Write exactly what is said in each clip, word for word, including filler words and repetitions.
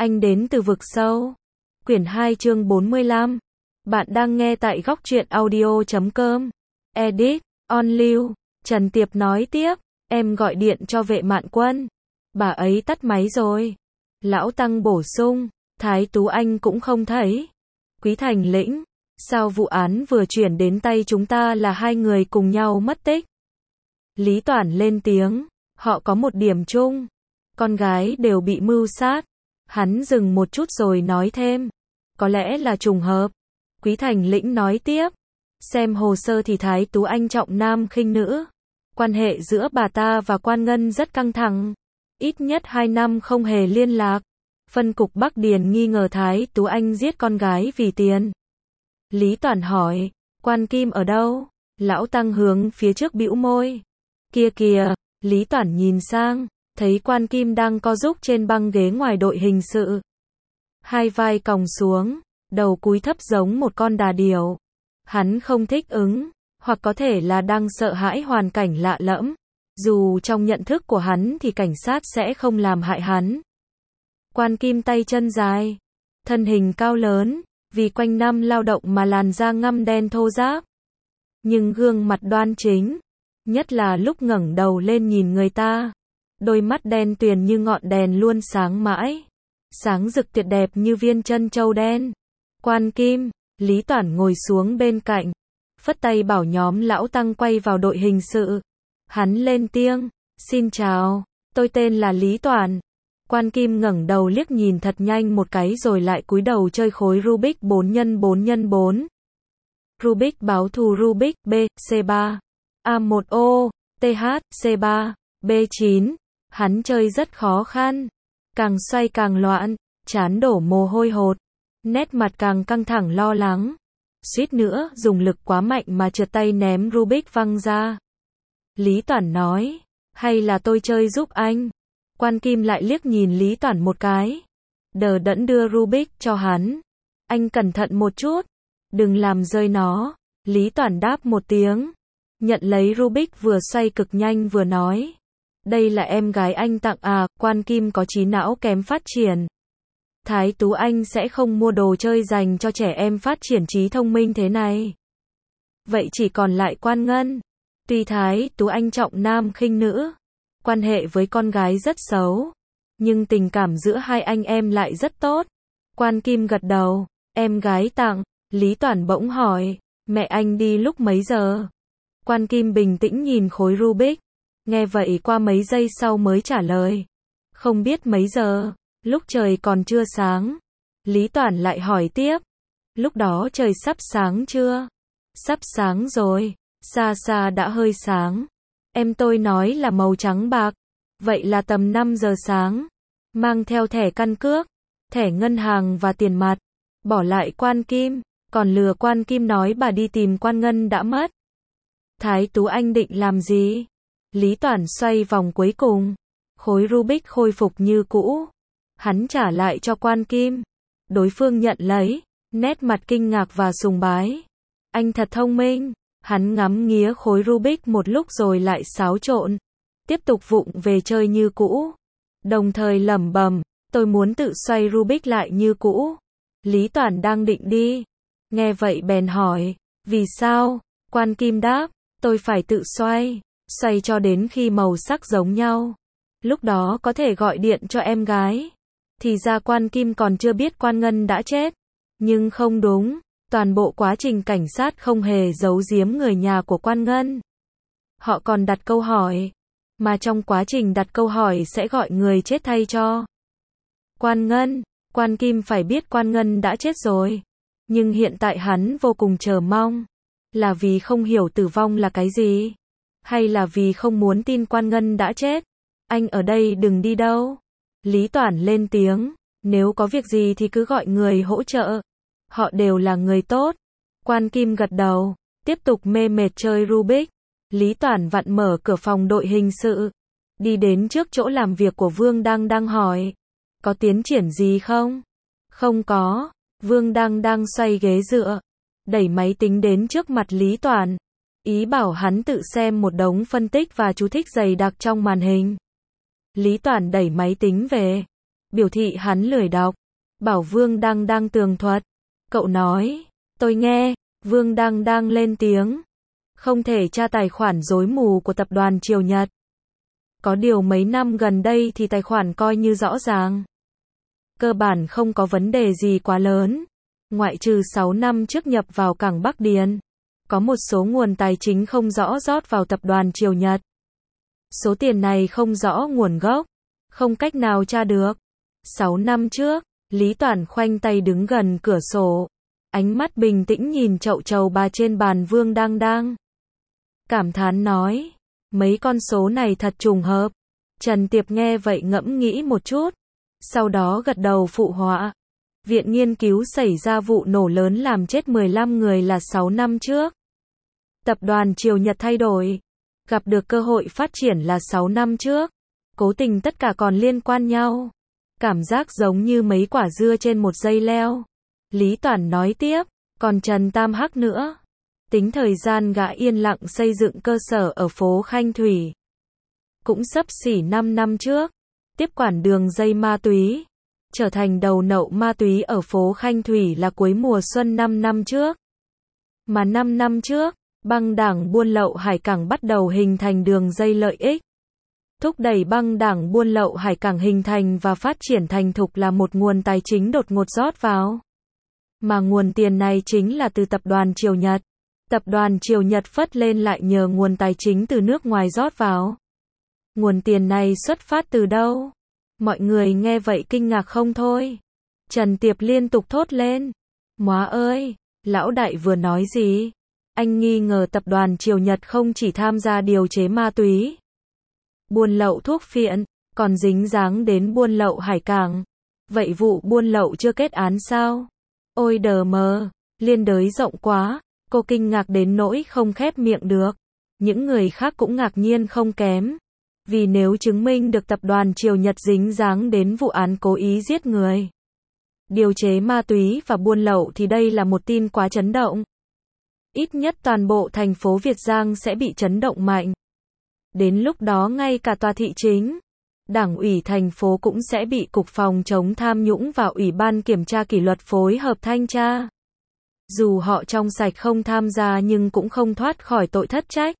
Anh đến từ vực sâu. Quyển hai chương bốn mươi lăm. Bạn đang nghe tại góc truyện audio chấm com. Edit, On Lưu. Trần Tiệp nói tiếp, em gọi điện cho vệ mạn quân. Bà ấy tắt máy rồi. Lão Tăng bổ sung, Thái Tú Anh cũng không thấy. Quý Thành Lĩnh, sao vụ án vừa chuyển đến tay chúng ta là hai người cùng nhau mất tích? Lý Toản lên tiếng, họ có một điểm chung. Con gái đều bị mưu sát. Hắn dừng một chút rồi nói thêm, có lẽ là trùng hợp. Quý Thành Lĩnh nói tiếp, xem hồ sơ thì Thái Tú Anh trọng nam khinh nữ. Quan hệ giữa bà ta và Quan Ngân rất căng thẳng. Ít nhất hai năm không hề liên lạc. Phân cục Bắc Điền nghi ngờ Thái Tú Anh giết con gái vì tiền. Lý Toản hỏi, Quan Kim ở đâu? Lão Tăng hướng phía trước bĩu môi. Kia kìa, Lý Toản nhìn sang, thấy Quan Kim đang co rúm trên băng ghế ngoài đội hình sự. Hai vai còng xuống, đầu cúi thấp giống một con đà điểu. Hắn không thích ứng, hoặc có thể là đang sợ hãi hoàn cảnh lạ lẫm. Dù trong nhận thức của hắn thì cảnh sát sẽ không làm hại hắn. Quan Kim tay chân dài, thân hình cao lớn, vì quanh năm lao động mà làn da ngăm đen thô ráp. Nhưng gương mặt đoan chính, nhất là lúc ngẩng đầu lên nhìn người ta. Đôi mắt đen tuyền như ngọn đèn luôn sáng mãi. Sáng rực tuyệt đẹp như viên trân châu đen. Quan Kim, Lý Toản ngồi xuống bên cạnh. Phất tay bảo nhóm Lão Tăng quay vào đội hình sự. Hắn lên tiếng, xin chào, tôi tên là Lý Toản. Quan Kim ngẩng đầu liếc nhìn thật nhanh một cái rồi lại cúi đầu chơi khối Rubik bốn nhân bốn nhân bốn. Rubik báo thù Rubik B, C ba, A một O, T H, C ba, B chín. Hắn chơi rất khó khăn. Càng xoay càng loạn, trán đổ mồ hôi hột. Nét mặt càng căng thẳng lo lắng. Suýt nữa dùng lực quá mạnh mà trượt tay ném Rubik văng ra. Lý Toản nói, hay là tôi chơi giúp anh? Quan Kim lại liếc nhìn Lý Toản một cái. Đờ đẫn đưa Rubik cho hắn. Anh cẩn thận một chút. Đừng làm rơi nó. Lý Toản đáp một tiếng. Nhận lấy Rubik vừa xoay cực nhanh vừa nói. Đây là em gái anh tặng à, Quan Kim có trí não kém phát triển. Thái Tú Anh sẽ không mua đồ chơi dành cho trẻ em phát triển trí thông minh thế này. Vậy chỉ còn lại Quan Ngân. Tuy Thái Tú Anh trọng nam khinh nữ, quan hệ với con gái rất xấu, nhưng tình cảm giữa hai anh em lại rất tốt. Quan Kim gật đầu, em gái tặng. Lý Toản bỗng hỏi, mẹ anh đi lúc mấy giờ? Quan Kim bình tĩnh nhìn khối Rubik. Nghe vậy qua mấy giây sau mới trả lời. Không biết mấy giờ, lúc trời còn chưa sáng. Lý Toản lại hỏi tiếp. Lúc đó trời sắp sáng chưa? Sắp sáng rồi, xa xa đã hơi sáng. Em tôi nói là màu trắng bạc. Vậy là tầm năm giờ sáng. Mang theo thẻ căn cước, thẻ ngân hàng và tiền mặt. Bỏ lại Quan Kim, còn lừa Quan Kim nói bà đi tìm Quan Ngân đã mất. Thái Tú Anh định làm gì? Lý Toản xoay vòng cuối cùng. Khối Rubik khôi phục như cũ. Hắn trả lại cho Quan Kim. Đối phương nhận lấy, nét mặt kinh ngạc và sùng bái. Anh thật thông minh. Hắn ngắm nghía khối Rubik một lúc rồi lại xáo trộn. Tiếp tục vụng về chơi như cũ. Đồng thời lẩm bẩm, tôi muốn tự xoay Rubik lại như cũ. Lý Toản đang định đi. Nghe vậy bèn hỏi, vì sao? Quan Kim đáp, tôi phải tự xoay. Xoay cho đến khi màu sắc giống nhau. Lúc đó có thể gọi điện cho em gái. Thì ra Quan Kim còn chưa biết Quan Ngân đã chết. Nhưng không đúng. Toàn bộ quá trình cảnh sát không hề giấu giếm người nhà của Quan Ngân. Họ còn đặt câu hỏi. Mà trong quá trình đặt câu hỏi sẽ gọi người chết thay cho Quan Ngân. Quan Kim phải biết Quan Ngân đã chết rồi. Nhưng hiện tại hắn vô cùng chờ mong. Là vì không hiểu tử vong là cái gì? Hay là vì không muốn tin Quan Ngân đã chết? Anh ở đây đừng đi đâu. Lý Toản lên tiếng. Nếu có việc gì thì cứ gọi người hỗ trợ. Họ đều là người tốt. Quan Kim gật đầu. Tiếp tục mê mệt chơi Rubik. Lý Toản vặn mở cửa phòng đội hình sự. Đi đến trước chỗ làm việc của Vương Đăng đang hỏi. Có tiến triển gì không? Không có. Vương Đăng đang xoay ghế dựa. Đẩy máy tính đến trước mặt Lý Toản. Ý bảo hắn tự xem một đống phân tích và chú thích dày đặc trong màn hình. Lý Toản đẩy máy tính về. biểu thị hắn lười đọc. Bảo Vương Đăng Đăng tường thuật. Cậu nói, tôi nghe, Vương Đăng Đăng lên tiếng. Không thể tra tài khoản rối mù của tập đoàn Triều Nhật. Có điều mấy năm gần đây thì tài khoản coi như rõ ràng. Cơ bản không có vấn đề gì quá lớn. Ngoại trừ sáu năm trước nhập vào cảng Bắc Điền. Có một số nguồn tài chính không rõ rót vào tập đoàn Triều Nhật. Số tiền này không rõ nguồn gốc. Không cách nào tra được. sáu năm trước, Lý Toản khoanh tay đứng gần cửa sổ. Ánh mắt bình tĩnh nhìn chậu trầu bà trên bàn Vương Đăng Đăng. Cảm thán nói. Mấy con số này thật trùng hợp. Trần Tiệp nghe vậy ngẫm nghĩ một chút. Sau đó gật đầu phụ họa. Viện nghiên cứu xảy ra vụ nổ lớn làm chết mười lăm người là sáu năm trước. Tập đoàn Triều Nhật thay đổi. Gặp được cơ hội phát triển là sáu năm trước. Cố tình tất cả còn liên quan nhau. Cảm giác giống như mấy quả dưa trên một dây leo. Lý Toản nói tiếp. Còn Trần Tam Hắc nữa. Tính thời gian gã yên lặng xây dựng cơ sở ở phố Khanh Thủy. Cũng xấp xỉ năm năm trước. Tiếp quản đường dây ma túy. Trở thành đầu nậu ma túy ở phố Khanh Thủy là cuối mùa xuân năm năm trước. Mà năm năm trước, băng đảng buôn lậu hải cảng bắt đầu hình thành đường dây lợi ích. Thúc đẩy băng đảng buôn lậu hải cảng hình thành và phát triển thành thục là một nguồn tài chính đột ngột rót vào. Mà nguồn tiền này chính là từ tập đoàn Triều Nhật. Tập đoàn Triều Nhật phất lên lại nhờ nguồn tài chính từ nước ngoài rót vào. Nguồn tiền này xuất phát từ đâu? Mọi người nghe vậy kinh ngạc không thôi. Trần Tiệp liên tục thốt lên. Móa ơi, lão đại vừa nói gì? Anh nghi ngờ tập đoàn Triều Nhật không chỉ tham gia điều chế ma túy, buôn lậu thuốc phiện, còn dính dáng đến buôn lậu hải cảng. Vậy vụ buôn lậu chưa kết án sao? Ôi đờ mờ, liên đới rộng quá, cô kinh ngạc đến nỗi không khép miệng được. Những người khác cũng ngạc nhiên không kém. Vì nếu chứng minh được tập đoàn Triều Nhật dính dáng đến vụ án cố ý giết người, điều chế ma túy và buôn lậu thì đây là một tin quá chấn động. Ít nhất toàn bộ thành phố Việt Giang sẽ bị chấn động mạnh. Đến lúc đó ngay cả tòa thị chính, Đảng ủy thành phố cũng sẽ bị Cục Phòng chống tham nhũng và Ủy ban Kiểm tra kỷ luật phối hợp thanh tra. Dù họ trong sạch không tham gia nhưng cũng không thoát khỏi tội thất trách.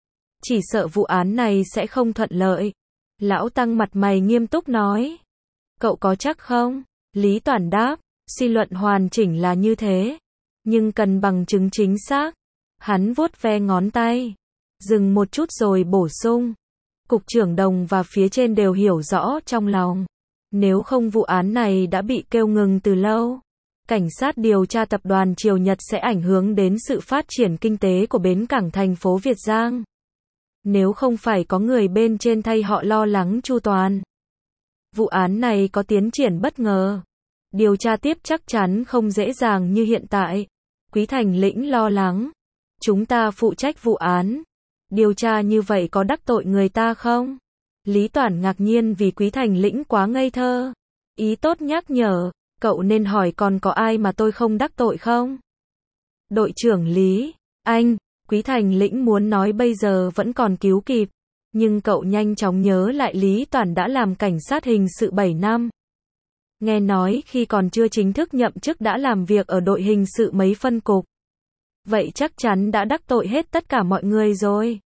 Chỉ sợ vụ án này sẽ không thuận lợi. Lão Tăng mặt mày nghiêm túc nói. Cậu có chắc không? Lý Toản đáp. Suy luận hoàn chỉnh là như thế. Nhưng cần bằng chứng chính xác. Hắn vuốt ve ngón tay. Dừng một chút rồi bổ sung. Cục trưởng Đồng và phía trên đều hiểu rõ trong lòng. Nếu không vụ án này đã bị kêu ngừng từ lâu. Cảnh sát điều tra tập đoàn Triều Nhật sẽ ảnh hưởng đến sự phát triển kinh tế của bến cảng thành phố Việt Giang. Nếu không phải có người bên trên thay họ lo lắng chu toàn. Vụ án này có tiến triển bất ngờ. Điều tra tiếp chắc chắn không dễ dàng như hiện tại. Quý Thành Lĩnh lo lắng. Chúng ta phụ trách vụ án. Điều tra như vậy có đắc tội người ta không? Lý Toản ngạc nhiên vì Quý Thành Lĩnh quá ngây thơ. Ý tốt nhắc nhở, cậu nên hỏi còn có ai mà tôi không đắc tội không? Đội trưởng Lý, anh, Quý Thành Lĩnh muốn nói bây giờ vẫn còn cứu kịp. Nhưng cậu nhanh chóng nhớ lại Lý Toản đã làm cảnh sát hình sự bảy năm. Nghe nói khi còn chưa chính thức nhậm chức đã làm việc ở đội hình sự mấy phân cục. Vậy chắc chắn đã đắc tội hết tất cả mọi người rồi.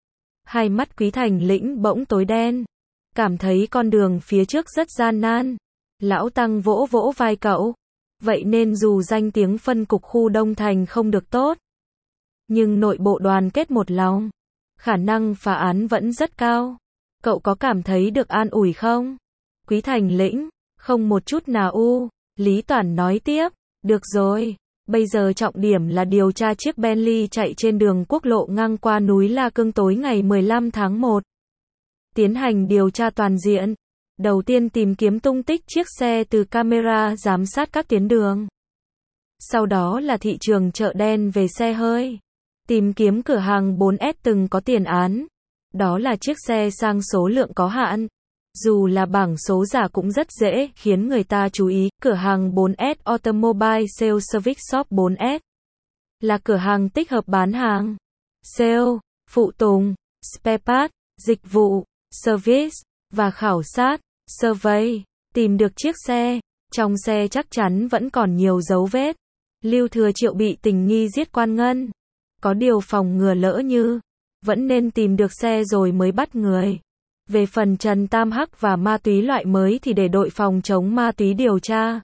Hai mắt Quý Thành Lĩnh bỗng tối đen. Cảm thấy con đường phía trước rất gian nan. Lão Tăng vỗ vỗ vai cậu. Vậy nên dù danh tiếng phân cục khu Đông Thành không được tốt. Nhưng nội bộ đoàn kết một lòng. Khả năng phá án vẫn rất cao. Cậu có cảm thấy được an ủi không? Quý Thành Lĩnh, không một chút nào u. Lý Toản nói tiếp, được rồi. Bây giờ trọng điểm là điều tra chiếc Bentley chạy trên đường quốc lộ ngang qua núi La Cương tối ngày mười lăm tháng một. Tiến hành điều tra toàn diện. Đầu tiên tìm kiếm tung tích chiếc xe từ camera giám sát các tuyến đường. Sau đó là thị trường chợ đen về xe hơi. Tìm kiếm cửa hàng bốn S từng có tiền án. Đó là chiếc xe sang số lượng có hạn. Dù là bảng số giả cũng rất dễ khiến người ta chú ý. Cửa hàng bốn S Automobile Sales Service Shop bốn S là cửa hàng tích hợp bán hàng, sale, phụ tùng, spare part, dịch vụ, service và khảo sát, survey. tìm được chiếc xe, trong xe chắc chắn vẫn còn nhiều dấu vết. Lưu Thừa Triệu bị tình nghi giết Quan Ngân. Có điều phòng ngừa lỡ như, vẫn nên tìm được xe rồi mới bắt người. Về phần Trần Tam Hắc và ma túy loại mới thì để đội phòng chống ma túy điều tra.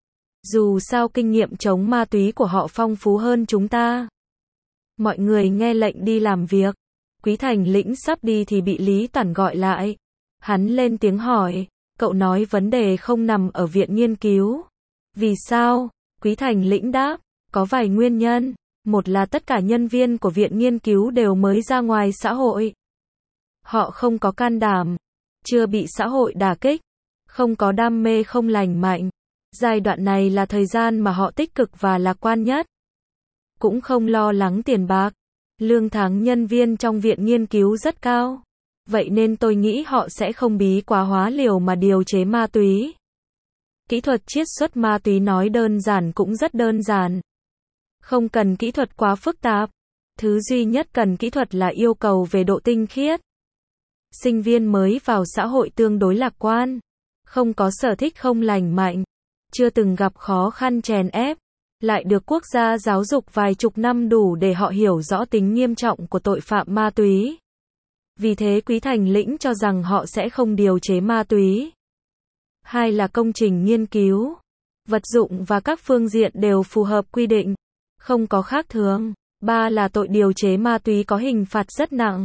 Dù sao kinh nghiệm chống ma túy của họ phong phú hơn chúng ta. Mọi người nghe lệnh đi làm việc. Quý Thành Lĩnh sắp đi thì bị Lý Toản gọi lại. Hắn lên tiếng hỏi, cậu nói vấn đề không nằm ở viện nghiên cứu. Vì sao? Quý Thành Lĩnh đáp, có vài nguyên nhân. Một là tất cả nhân viên của viện nghiên cứu đều mới ra ngoài xã hội. Họ không có can đảm, chưa bị xã hội đả kích, không có đam mê không lành mạnh. Giai đoạn này là thời gian mà họ tích cực và lạc quan nhất. Cũng không lo lắng tiền bạc. Lương tháng nhân viên trong viện nghiên cứu rất cao. Vậy nên tôi nghĩ họ sẽ không bí quá hóa liều mà điều chế ma túy. Kỹ thuật chiết xuất ma túy nói đơn giản cũng rất đơn giản. Không cần kỹ thuật quá phức tạp. Thứ duy nhất cần kỹ thuật là yêu cầu về độ tinh khiết. Sinh viên mới vào xã hội tương đối lạc quan. Không có sở thích không lành mạnh. Chưa từng gặp khó khăn chèn ép. Lại được quốc gia giáo dục vài chục năm đủ để họ hiểu rõ tính nghiêm trọng của tội phạm ma túy. Vì thế Quý Thành Lĩnh cho rằng họ sẽ không điều chế ma túy. Hai là công trình nghiên cứu. Vật dụng và các phương diện đều phù hợp quy định. Không có khác thường. Ba là tội điều chế ma túy có hình phạt rất nặng.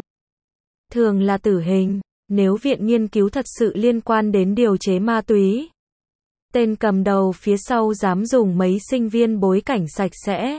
Thường là tử hình. Nếu viện nghiên cứu thật sự liên quan đến điều chế ma túy. Tên cầm đầu phía sau dám dùng mấy sinh viên bối cảnh sạch sẽ.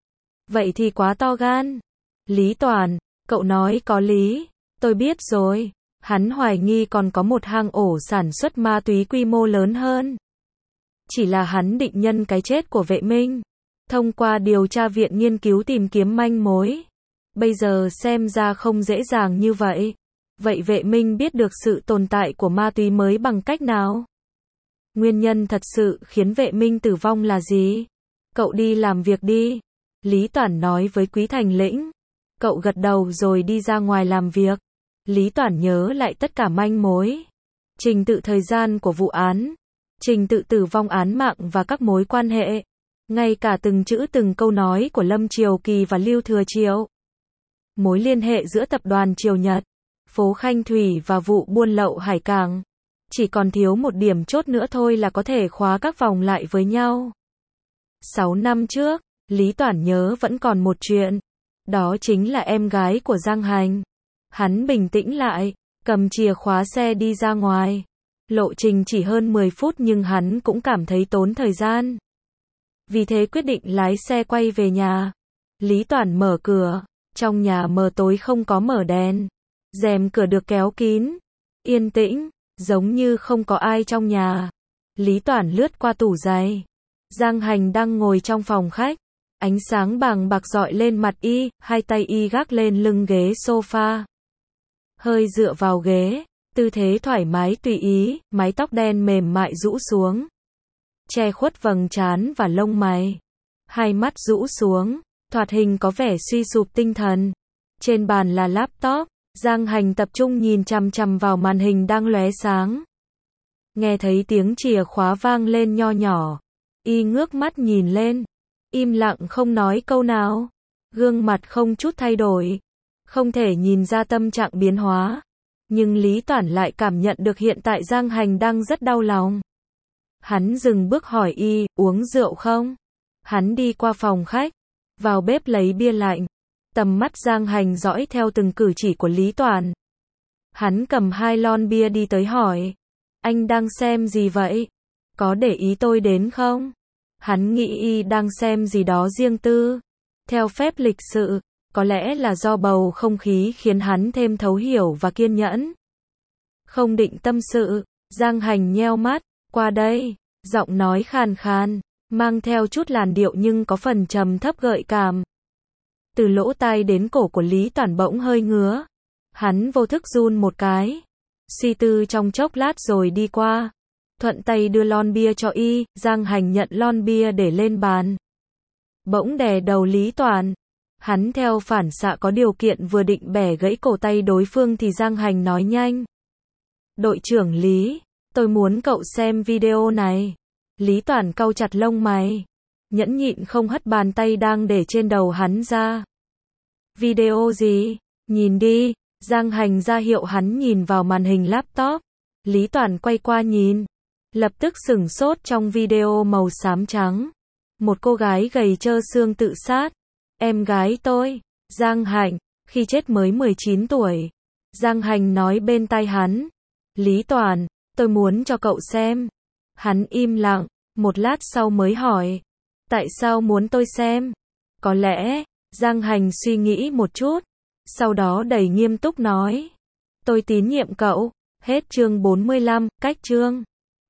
Vậy thì quá to gan. Lý Toản, cậu nói có lý. Tôi biết rồi. Hắn hoài nghi còn có một hang ổ sản xuất ma túy quy mô lớn hơn. Chỉ là hắn định nhân cái chết của Vệ Minh. Thông qua điều tra viện nghiên cứu tìm kiếm manh mối. Bây giờ xem ra không dễ dàng như vậy. Vậy Vệ Minh biết được sự tồn tại của ma túy mới bằng cách nào? Nguyên nhân thật sự khiến Vệ Minh tử vong là gì? Cậu đi làm việc đi. Lý Toản nói với Quý Thành Lĩnh. Cậu gật đầu rồi đi ra ngoài làm việc. Lý Toản nhớ lại tất cả manh mối. Trình tự thời gian của vụ án. Trình tự tử vong án mạng và các mối quan hệ. Ngay cả từng chữ từng câu nói của Lâm Triều Kỳ và Lưu Thừa Triệu. Mối liên hệ giữa tập đoàn Triều Nhật, phố Khanh Thủy và vụ buôn lậu hải cảng. Chỉ còn thiếu một điểm chốt nữa thôi là có thể khóa các vòng lại với nhau. Sáu năm trước, Lý Toản nhớ vẫn còn một chuyện. Đó chính là em gái của Giang Hành. Hắn bình tĩnh lại, cầm chìa khóa xe đi ra ngoài. Lộ trình chỉ hơn mười phút nhưng hắn cũng cảm thấy tốn thời gian. Vì thế quyết định lái xe quay về nhà. Lý Toản mở cửa. Trong nhà mờ tối không có mở đèn. Rèm cửa được kéo kín. Yên tĩnh, giống như không có ai trong nhà. Lý Toản lướt qua tủ giày. Giang Hành đang ngồi trong phòng khách. Ánh sáng bàng bạc rọi lên mặt y, hai tay y gác lên lưng ghế sofa. Hơi dựa vào ghế, tư thế thoải mái tùy ý, mái tóc đen mềm mại rũ xuống. Che khuất vầng trán và lông mày. Hai mắt rũ xuống, thoạt hình có vẻ suy sụp tinh thần. Trên bàn là laptop, Giang Hành tập trung nhìn chằm chằm vào màn hình đang lóe sáng. Nghe thấy tiếng chìa khóa vang lên nho nhỏ. Y ngước mắt nhìn lên. Im lặng không nói câu nào. Gương mặt không chút thay đổi. Không thể nhìn ra tâm trạng biến hóa. Nhưng Lý Toản lại cảm nhận được hiện tại Giang Hành đang rất đau lòng. Hắn dừng bước hỏi y, uống rượu không? Hắn đi qua phòng khách, vào bếp lấy bia lạnh. Tầm mắt Giang Hành dõi theo từng cử chỉ của Lý Toản. Hắn cầm hai lon bia đi tới hỏi. Anh đang xem gì vậy? Có để ý tôi đến không? Hắn nghĩ y đang xem gì đó riêng tư. Theo phép lịch sự, có lẽ là do bầu không khí khiến hắn thêm thấu hiểu và kiên nhẫn. Không định tâm sự, Giang Hành nheo mắt, qua đây, giọng nói khàn khàn, mang theo chút làn điệu nhưng có phần trầm thấp gợi cảm. Từ lỗ tai đến cổ của Lý Toản bỗng hơi ngứa. Hắn vô thức run một cái. Suy tư trong chốc lát rồi đi qua. Thuận tay đưa lon bia cho y, Giang Hành nhận lon bia để lên bàn. Bỗng đè đầu Lý Toản. Hắn theo phản xạ có điều kiện vừa định bẻ gãy cổ tay đối phương thì Giang Hành nói nhanh. Đội trưởng Lý, tôi muốn cậu xem video này. Lý Toàn cau chặt lông mày, nhẫn nhịn không hất bàn tay đang để trên đầu hắn ra. Video gì? Nhìn đi. Giang Hành ra hiệu hắn nhìn vào màn hình laptop. Lý Toàn quay qua nhìn, lập tức sửng sốt. Trong video màu xám trắng, một cô gái gầy trơ xương tự sát. Em gái tôi, Giang Hành, khi chết mới mười chín tuổi. Giang Hành nói bên tai hắn. Lý Toàn, tôi muốn cho cậu xem. Hắn im lặng, một lát sau mới hỏi. Tại sao muốn tôi xem? Có lẽ, Giang Hành suy nghĩ một chút, sau đó đầy nghiêm túc nói. Tôi tín nhiệm cậu. Hết chương bốn mươi lăm, cách chương.